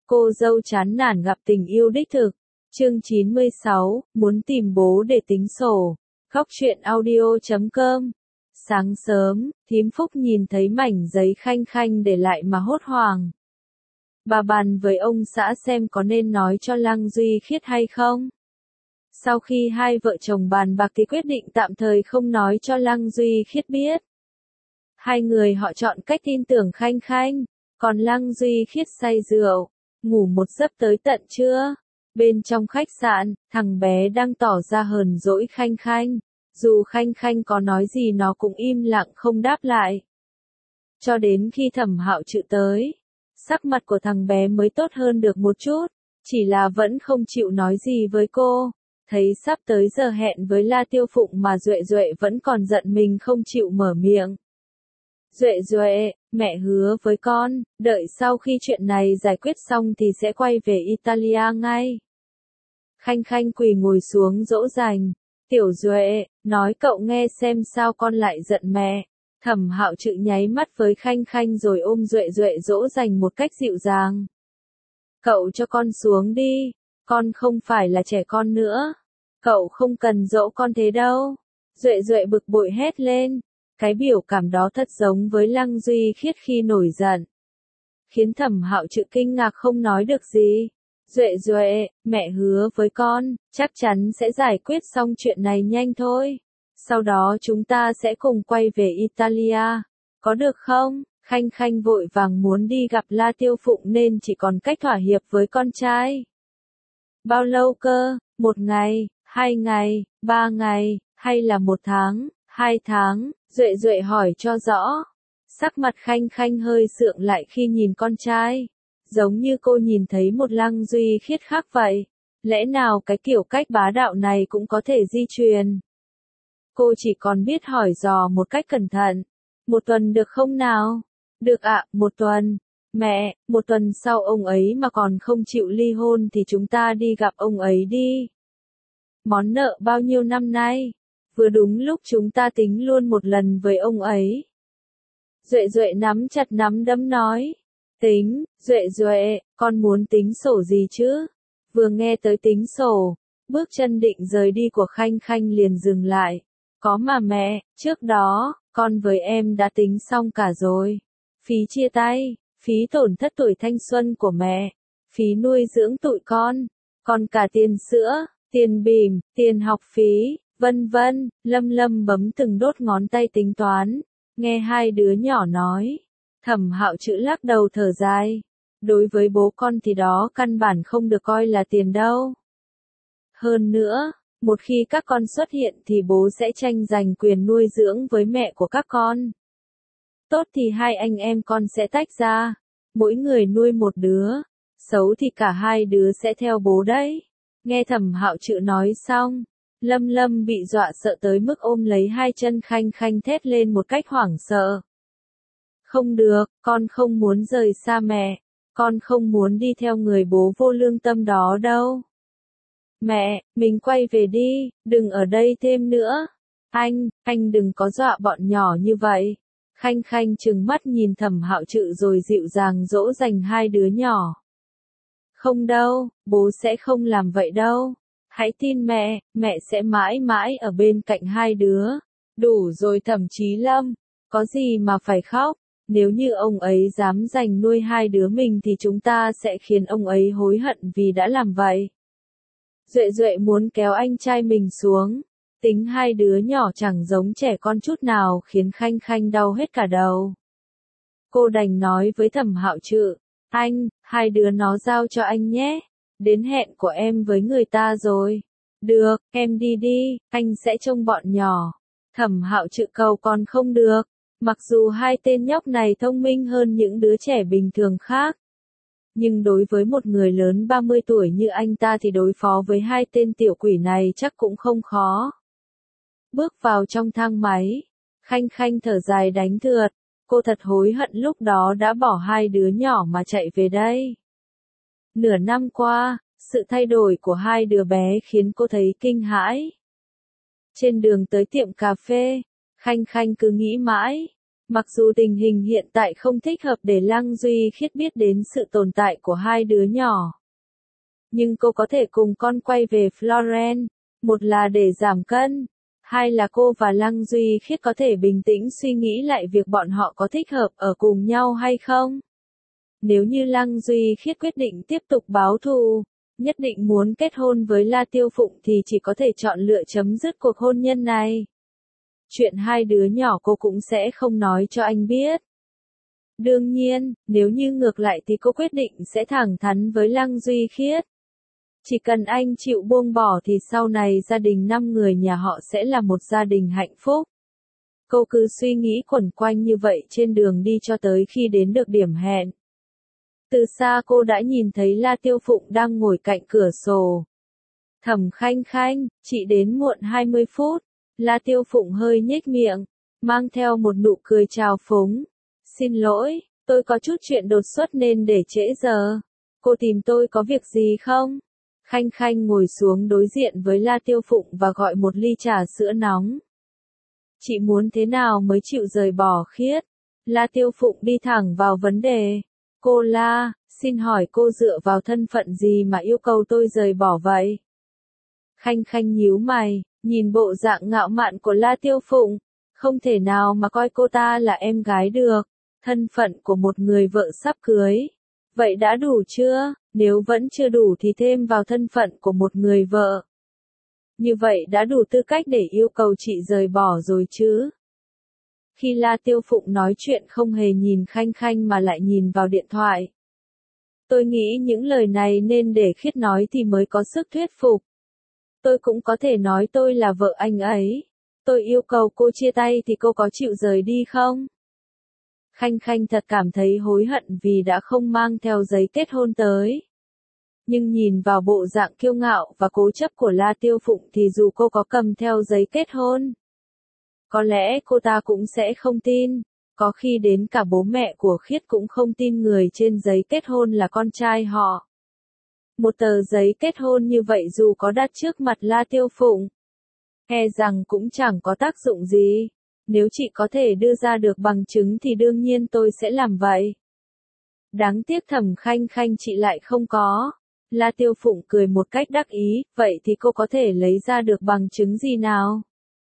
Cô dâu chán nản gặp tình yêu đích thực. Chương 96, muốn tìm bố để tính sổ. Góc truyện audio.com. Sáng sớm, thím Phúc nhìn thấy mảnh giấy Khanh Khanh để lại mà hốt hoảng. Bà bàn với ông xã xem có nên nói cho Lăng Duy Khiết hay không. Sau khi hai vợ chồng bàn bạc thì quyết định tạm thời không nói cho Lăng Duy Khiết biết. Hai người họ chọn cách tin tưởng Khanh Khanh, còn Lăng Duy Khiết say rượu, ngủ một giấc tới tận trưa. Bên trong khách sạn, thằng bé đang tỏ ra hờn dỗi Khanh Khanh. Dù Khanh Khanh có nói gì nó cũng im lặng không đáp lại. Cho đến khi Thẩm Hạo Trự tới, sắc mặt của thằng bé mới tốt hơn được một chút, chỉ là vẫn không chịu nói gì với cô. Thấy sắp tới giờ hẹn với La Tiêu Phụng mà Duệ Duệ vẫn còn giận mình không chịu mở miệng. Duệ Duệ, mẹ hứa với con, đợi sau khi chuyện này giải quyết xong thì sẽ quay về Italia ngay. Khanh Khanh quỳ ngồi xuống dỗ dành. Tiểu Duệ, nói cậu nghe xem sao con lại giận mẹ. Thẩm Hạo Trự nháy mắt với Khanh Khanh rồi ôm Duệ Duệ dỗ dành một cách dịu dàng. Cậu cho con xuống đi, con không phải là trẻ con nữa. Cậu không cần dỗ con thế đâu. Duệ Duệ bực bội hét lên. Cái biểu cảm đó thật giống với Lăng Duy Khiết khi nổi giận. Khiến Thẩm Hạo Trự kinh ngạc không nói được gì. Duệ Duệ, mẹ hứa với con, chắc chắn sẽ giải quyết xong chuyện này nhanh thôi. Sau đó chúng ta sẽ cùng quay về Italia. Có được không? Khanh Khanh vội vàng muốn đi gặp La Tiêu Phụng nên chỉ còn cách thỏa hiệp với con trai. Bao lâu cơ? 1 ngày, 2 ngày, 3 ngày, hay là 1 tháng, 2 tháng? Duệ Duệ hỏi cho rõ. Sắc mặt Khanh Khanh hơi sượng lại khi nhìn con trai. Giống như cô nhìn thấy một Lăng Duy Khiết khác vậy. Lẽ nào cái kiểu cách bá đạo này cũng có thể di truyền? Cô chỉ còn biết hỏi dò một cách cẩn thận. 1 tuần được không nào? Được ạ, 1 tuần. Mẹ, 1 tuần sau ông ấy mà còn không chịu ly hôn thì chúng ta đi gặp ông ấy đi. Món nợ bao nhiêu năm nay? Vừa đúng lúc chúng ta tính luôn một lần với ông ấy. Duệ Duệ nắm chặt nắm đấm nói. Tính, Duệ Duệ, con muốn tính sổ gì chứ? Vừa nghe tới tính sổ, bước chân định rời đi của Khanh Khanh liền dừng lại. Có mà mẹ, trước đó, con với em đã tính xong cả rồi. Phí chia tay, phí tổn thất tuổi thanh xuân của mẹ, phí nuôi dưỡng tụi con, còn cả tiền sữa, tiền bỉm, tiền học phí, vân vân. Lâm Lâm bấm từng đốt ngón tay tính toán, nghe hai đứa nhỏ nói. Thẩm Hạo Trự lắc đầu thở dài. Đối với bố con thì đó căn bản không được coi là tiền đâu. Hơn nữa, một khi các con xuất hiện thì bố sẽ tranh giành quyền nuôi dưỡng với mẹ của các con. Tốt thì hai anh em con sẽ tách ra, mỗi người nuôi một đứa, xấu thì cả hai đứa sẽ theo bố đấy. Nghe Thẩm Hạo Trự nói xong, Lâm Lâm bị dọa sợ tới mức ôm lấy hai chân Khanh Khanh thét lên một cách hoảng sợ. Không được, con không muốn rời xa mẹ, con không muốn đi theo người bố vô lương tâm đó đâu. Mẹ, mình quay về đi, đừng ở đây thêm nữa. Anh đừng có dọa bọn nhỏ như vậy. Khanh Khanh trừng mắt nhìn Thẩm Hạo Trự rồi dịu dàng dỗ dành hai đứa nhỏ. Không đâu, bố sẽ không làm vậy đâu. Hãy tin mẹ sẽ mãi mãi ở bên cạnh hai đứa. Đủ rồi Thẩm Chí Lâm, có gì mà phải khóc. Nếu như ông ấy dám giành nuôi hai đứa mình thì chúng ta sẽ khiến ông ấy hối hận vì đã làm vậy. Duệ Duệ muốn kéo anh trai mình xuống. Tính hai đứa nhỏ chẳng giống trẻ con chút nào khiến Khanh Khanh đau hết cả đầu. Cô đành nói với Thẩm Hạo Trự. Hai đứa nó giao cho anh nhé. Đến hẹn của em với người ta rồi. Được, em đi đi, anh sẽ trông bọn nhỏ. Thẩm Hạo Trự cầu còn không được. Mặc dù hai tên nhóc này thông minh hơn những đứa trẻ bình thường khác. Nhưng đối với một người lớn 30 tuổi như anh ta thì đối phó với hai tên tiểu quỷ này chắc cũng không khó. Bước vào trong thang máy, Khanh Khanh thở dài đánh thượt. Cô thật hối hận lúc đó đã bỏ hai đứa nhỏ mà chạy về đây. Nửa năm qua, sự thay đổi của hai đứa bé khiến cô thấy kinh hãi. Trên đường tới tiệm cà phê, Khanh Khanh cứ nghĩ mãi. Mặc dù tình hình hiện tại không thích hợp để Lăng Duy Khiết biết đến sự tồn tại của hai đứa nhỏ. Nhưng cô có thể cùng con quay về Florence, một là để giảm cân, hai là cô và Lăng Duy Khiết có thể bình tĩnh suy nghĩ lại việc bọn họ có thích hợp ở cùng nhau hay không. Nếu như Lăng Duy Khiết quyết định tiếp tục báo thù, nhất định muốn kết hôn với La Tiêu Phụng thì chỉ có thể chọn lựa chấm dứt cuộc hôn nhân này. Chuyện hai đứa nhỏ cô cũng sẽ không nói cho anh biết. Đương nhiên, nếu như ngược lại thì cô quyết định sẽ thẳng thắn với Lăng Duy Khiết. Chỉ cần anh chịu buông bỏ thì sau này gia đình 5 người nhà họ sẽ là một gia đình hạnh phúc. Cô cứ suy nghĩ quẩn quanh như vậy trên đường đi cho tới khi đến được điểm hẹn. Từ xa cô đã nhìn thấy La Tiêu Phụng đang ngồi cạnh cửa sổ. Thẩm Khanh Khanh, chị đến muộn 20 phút. La Tiêu Phụng hơi nhếch miệng, mang theo một nụ cười trào phúng. Xin lỗi, tôi có chút chuyện đột xuất nên để trễ giờ. Cô tìm tôi có việc gì không? Khanh Khanh ngồi xuống đối diện với La Tiêu Phụng và gọi một ly trà sữa nóng. Chị muốn thế nào mới chịu rời bỏ Khiết? La Tiêu Phụng đi thẳng vào vấn đề. Cô La, xin hỏi cô dựa vào thân phận gì mà yêu cầu tôi rời bỏ vậy? Khanh Khanh nhíu mày, nhìn bộ dạng ngạo mạn của La Tiêu Phụng, không thể nào mà coi cô ta là em gái được, thân phận của một người vợ sắp cưới. Vậy đã đủ chưa? Nếu vẫn chưa đủ thì thêm vào thân phận của một người vợ. Như vậy đã đủ tư cách để yêu cầu chị rời bỏ rồi chứ? Khi La Tiêu Phụng nói chuyện không hề nhìn Khanh Khanh mà lại nhìn vào điện thoại. Tôi nghĩ những lời này nên để Khiết nói thì mới có sức thuyết phục. Tôi cũng có thể nói tôi là vợ anh ấy. Tôi yêu cầu cô chia tay thì cô có chịu rời đi không? Khanh Khanh thật cảm thấy hối hận vì đã không mang theo giấy kết hôn tới. Nhưng nhìn vào bộ dạng kiêu ngạo và cố chấp của La Tiêu Phụng thì dù cô có cầm theo giấy kết hôn, có lẽ cô ta cũng sẽ không tin. Có khi đến cả bố mẹ của Khiết cũng không tin người trên giấy kết hôn là con trai họ. Một tờ giấy kết hôn như vậy dù có đặt trước mặt La Tiêu Phụng, e rằng cũng chẳng có tác dụng gì. Nếu chị có thể đưa ra được bằng chứng thì đương nhiên tôi sẽ làm vậy. Đáng tiếc Thẩm Khanh Khanh chị lại không có. La Tiêu Phụng cười một cách đắc ý, vậy thì cô có thể lấy ra được bằng chứng gì nào?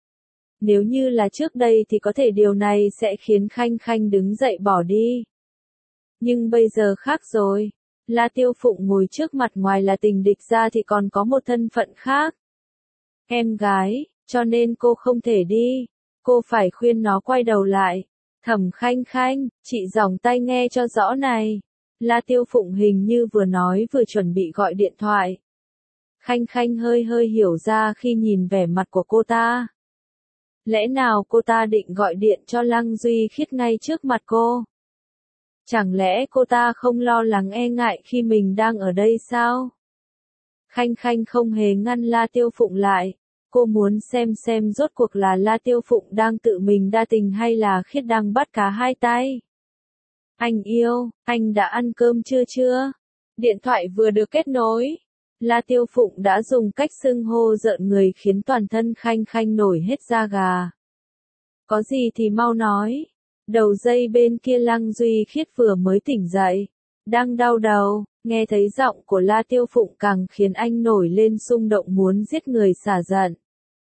Nếu như là trước đây thì có thể điều này sẽ khiến Khanh Khanh đứng dậy bỏ đi. Nhưng bây giờ khác rồi. La Tiêu Phụng ngồi trước mặt ngoài là tình địch ra thì còn có một thân phận khác. Em gái, cho nên cô không thể đi. Cô phải khuyên nó quay đầu lại. Thẩm Khanh Khanh, chị giỏng tay nghe cho rõ này. La Tiêu Phụng hình như vừa nói vừa chuẩn bị gọi điện thoại. Khanh Khanh hơi hiểu ra khi nhìn vẻ mặt của cô ta. Lẽ nào cô ta định gọi điện cho Lăng Duy Khiết ngay trước mặt cô? Chẳng lẽ cô ta không lo lắng e ngại khi mình đang ở đây sao? Khanh Khanh không hề ngăn La Tiêu Phụng lại. Cô muốn xem rốt cuộc là La Tiêu Phụng đang tự mình đa tình hay là Khiết đang bắt cá hai tay. Anh yêu, anh đã ăn cơm chưa? Điện thoại vừa được kết nối. La Tiêu Phụng đã dùng cách xưng hô rợn người khiến toàn thân Khanh Khanh nổi hết da gà. Có gì thì mau nói. Đầu dây bên kia Lăng Duy Khiết vừa mới tỉnh dậy. Đang đau đầu, nghe thấy giọng của La Tiêu Phụng càng khiến anh nổi lên xung động muốn giết người xả giận.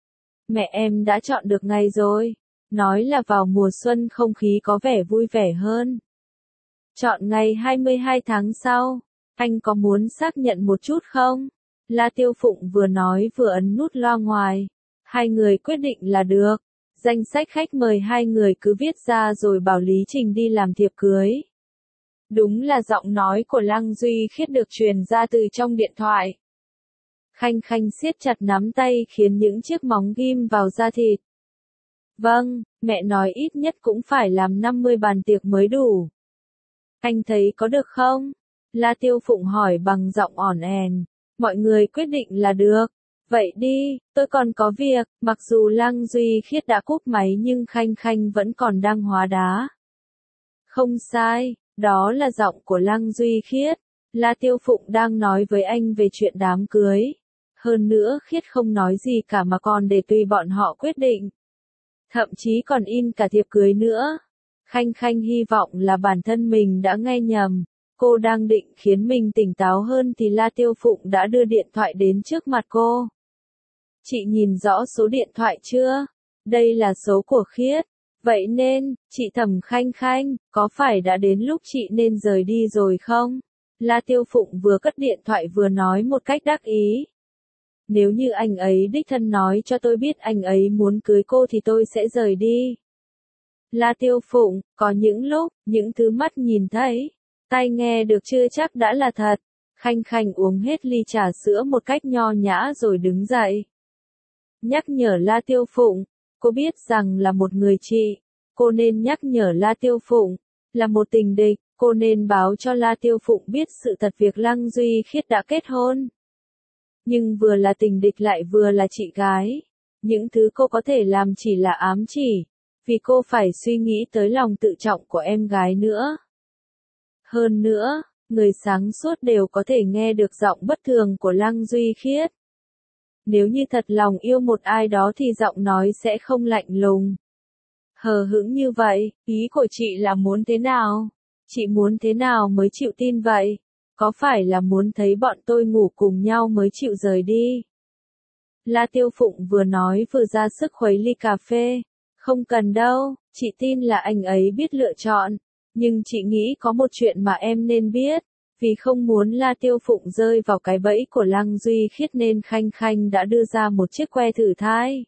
Mẹ em đã chọn được ngày rồi. Nói là vào mùa xuân không khí có vẻ vui vẻ hơn. Chọn ngày 22 tháng sau. Anh có muốn xác nhận một chút không? La Tiêu Phụng vừa nói vừa ấn nút loa ngoài. Hai người quyết định là được. Danh sách khách mời hai người cứ viết ra rồi bảo Lý Trình đi làm thiệp cưới. Đúng là giọng nói của Lăng Duy Khiết được truyền ra từ trong điện thoại. Khanh Khanh siết chặt nắm tay khiến những chiếc móng ghim vào da thịt. Vâng, mẹ nói ít nhất cũng phải làm 50 bàn tiệc mới đủ. Anh thấy có được không? La Tiêu Phụng hỏi bằng giọng ỏn ẻn. Mọi người quyết định là được. Vậy đi, tôi còn có việc. Mặc dù Lăng Duy Khiết đã cúp máy nhưng Khanh Khanh vẫn còn đang hóa đá. Không sai, đó là giọng của Lăng Duy Khiết. La Tiêu Phụng đang nói với anh về chuyện đám cưới. Hơn nữa Khiết không nói gì cả mà còn để tùy bọn họ quyết định. Thậm chí còn in cả thiệp cưới nữa. Khanh Khanh hy vọng là bản thân mình đã nghe nhầm. Cô đang định khiến mình tỉnh táo hơn thì La Tiêu Phụng đã đưa điện thoại đến trước mặt cô. Chị nhìn rõ số điện thoại chưa? Đây là số của Khiết. Vậy nên, chị Thẩm Khanh Khanh, có phải đã đến lúc chị nên rời đi rồi không? La Tiêu Phụng vừa cất điện thoại vừa nói một cách đắc ý. Nếu như anh ấy đích thân nói cho tôi biết anh ấy muốn cưới cô thì tôi sẽ rời đi. La Tiêu Phụng, có những lúc, những thứ mắt nhìn thấy, tai nghe được chưa chắc đã là thật. Khanh Khanh uống hết ly trà sữa một cách nho nhã rồi đứng dậy. Nhắc nhở La Tiêu Phụng, cô biết rằng là một người chị, cô nên nhắc nhở La Tiêu Phụng, là một tình địch, cô nên báo cho La Tiêu Phụng biết sự thật việc Lăng Duy Khiết đã kết hôn. Nhưng vừa là tình địch lại vừa là chị gái, những thứ cô có thể làm chỉ là ám chỉ, vì cô phải suy nghĩ tới lòng tự trọng của em gái nữa. Hơn nữa, người sáng suốt đều có thể nghe được giọng bất thường của Lăng Duy Khiết. Nếu như thật lòng yêu một ai đó thì giọng nói sẽ không lạnh lùng, hờ hững như vậy. Ý của chị là muốn thế nào? Chị muốn thế nào mới chịu tin vậy? Có phải là muốn thấy bọn tôi ngủ cùng nhau mới chịu rời đi? La Tiêu Phụng vừa nói vừa ra sức khuấy ly cà phê. Không cần đâu, chị tin là anh ấy biết lựa chọn. Nhưng chị nghĩ có một chuyện mà em nên biết. Vì không muốn La Tiêu Phụng rơi vào cái bẫy của Lăng Duy Khiết nên Khanh Khanh đã đưa ra một chiếc que thử thai.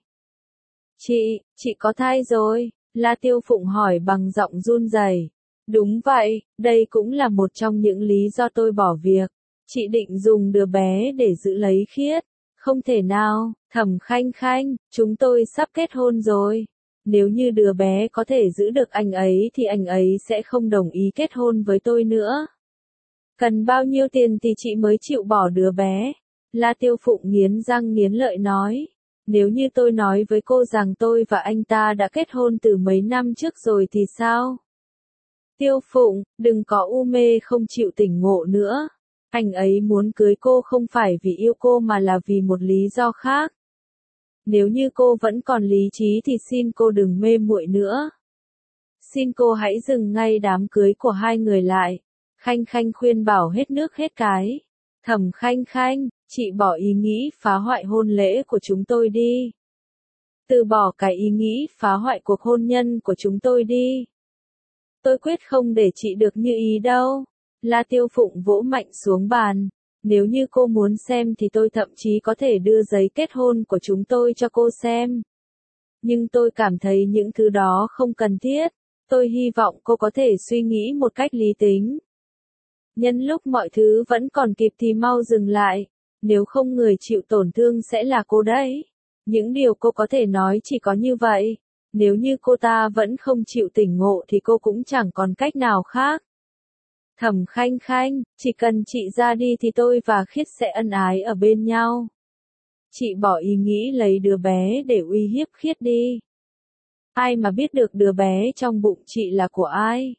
Chị có thai rồi? La Tiêu Phụng hỏi bằng giọng run rẩy. Đúng vậy, đây cũng là một trong những lý do tôi bỏ việc. Chị định dùng đứa bé để giữ lấy Khiết. Không thể nào, Thẩm Khanh Khanh, chúng tôi sắp kết hôn rồi. Nếu như đứa bé có thể giữ được anh ấy thì anh ấy sẽ không đồng ý kết hôn với tôi nữa. Cần bao nhiêu tiền thì chị mới chịu bỏ đứa bé? La Tiêu Phụng nghiến răng nghiến lợi nói. Nếu như tôi nói với cô rằng tôi và anh ta đã kết hôn từ mấy năm trước rồi thì sao? Tiêu Phụng, đừng có u mê không chịu tỉnh ngộ nữa. Anh ấy muốn cưới cô không phải vì yêu cô mà là vì một lý do khác. Nếu như cô vẫn còn lý trí thì xin cô đừng mê muội nữa. Xin cô hãy dừng ngay đám cưới của hai người lại. Khanh Khanh khuyên bảo hết nước hết cái. Thẩm Khanh Khanh, chị bỏ ý nghĩ phá hoại hôn lễ của chúng tôi đi. Từ bỏ cái ý nghĩ phá hoại cuộc hôn nhân của chúng tôi đi. Tôi quyết không để chị được như ý đâu. La Tiêu Phụng vỗ mạnh xuống bàn. Nếu như cô muốn xem thì tôi thậm chí có thể đưa giấy kết hôn của chúng tôi cho cô xem. Nhưng tôi cảm thấy những thứ đó không cần thiết. Tôi hy vọng cô có thể suy nghĩ một cách lý tính. Nhân lúc mọi thứ vẫn còn kịp thì mau dừng lại. Nếu không người chịu tổn thương sẽ là cô đấy. Những điều cô có thể nói chỉ có như vậy. Nếu như cô ta vẫn không chịu tỉnh ngộ thì cô cũng chẳng còn cách nào khác. Thẩm Khanh Khanh, chỉ cần chị ra đi thì tôi và Khiết sẽ ân ái ở bên nhau. Chị bỏ ý nghĩ lấy đứa bé để uy hiếp Khiết đi. Ai mà biết được đứa bé trong bụng chị là của ai?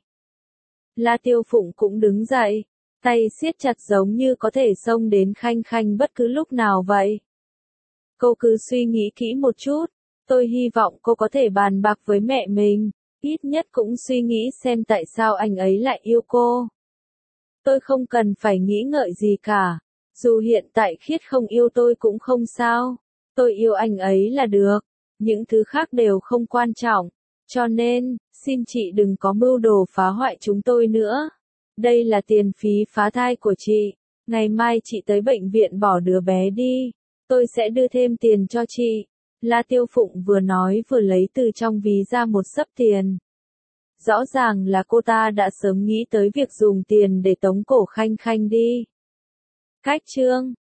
La Tiêu Phụng cũng đứng dậy, tay siết chặt giống như có thể xông đến Khanh Khanh bất cứ lúc nào vậy. Cô cứ suy nghĩ kỹ một chút, tôi hy vọng cô có thể bàn bạc với mẹ mình, ít nhất cũng suy nghĩ xem tại sao anh ấy lại yêu cô. Tôi không cần phải nghĩ ngợi gì cả, dù hiện tại Khiết không yêu tôi cũng không sao, tôi yêu anh ấy là được, những thứ khác đều không quan trọng, cho nên, xin chị đừng có mưu đồ phá hoại chúng tôi nữa. Đây là tiền phí phá thai của chị, ngày mai chị tới bệnh viện bỏ đứa bé đi, tôi sẽ đưa thêm tiền cho chị. La Tiêu Phụng vừa nói vừa lấy từ trong ví ra một xấp tiền. Rõ ràng là cô ta đã sớm nghĩ tới việc dùng tiền để tống cổ Khanh Khanh đi. Cách chương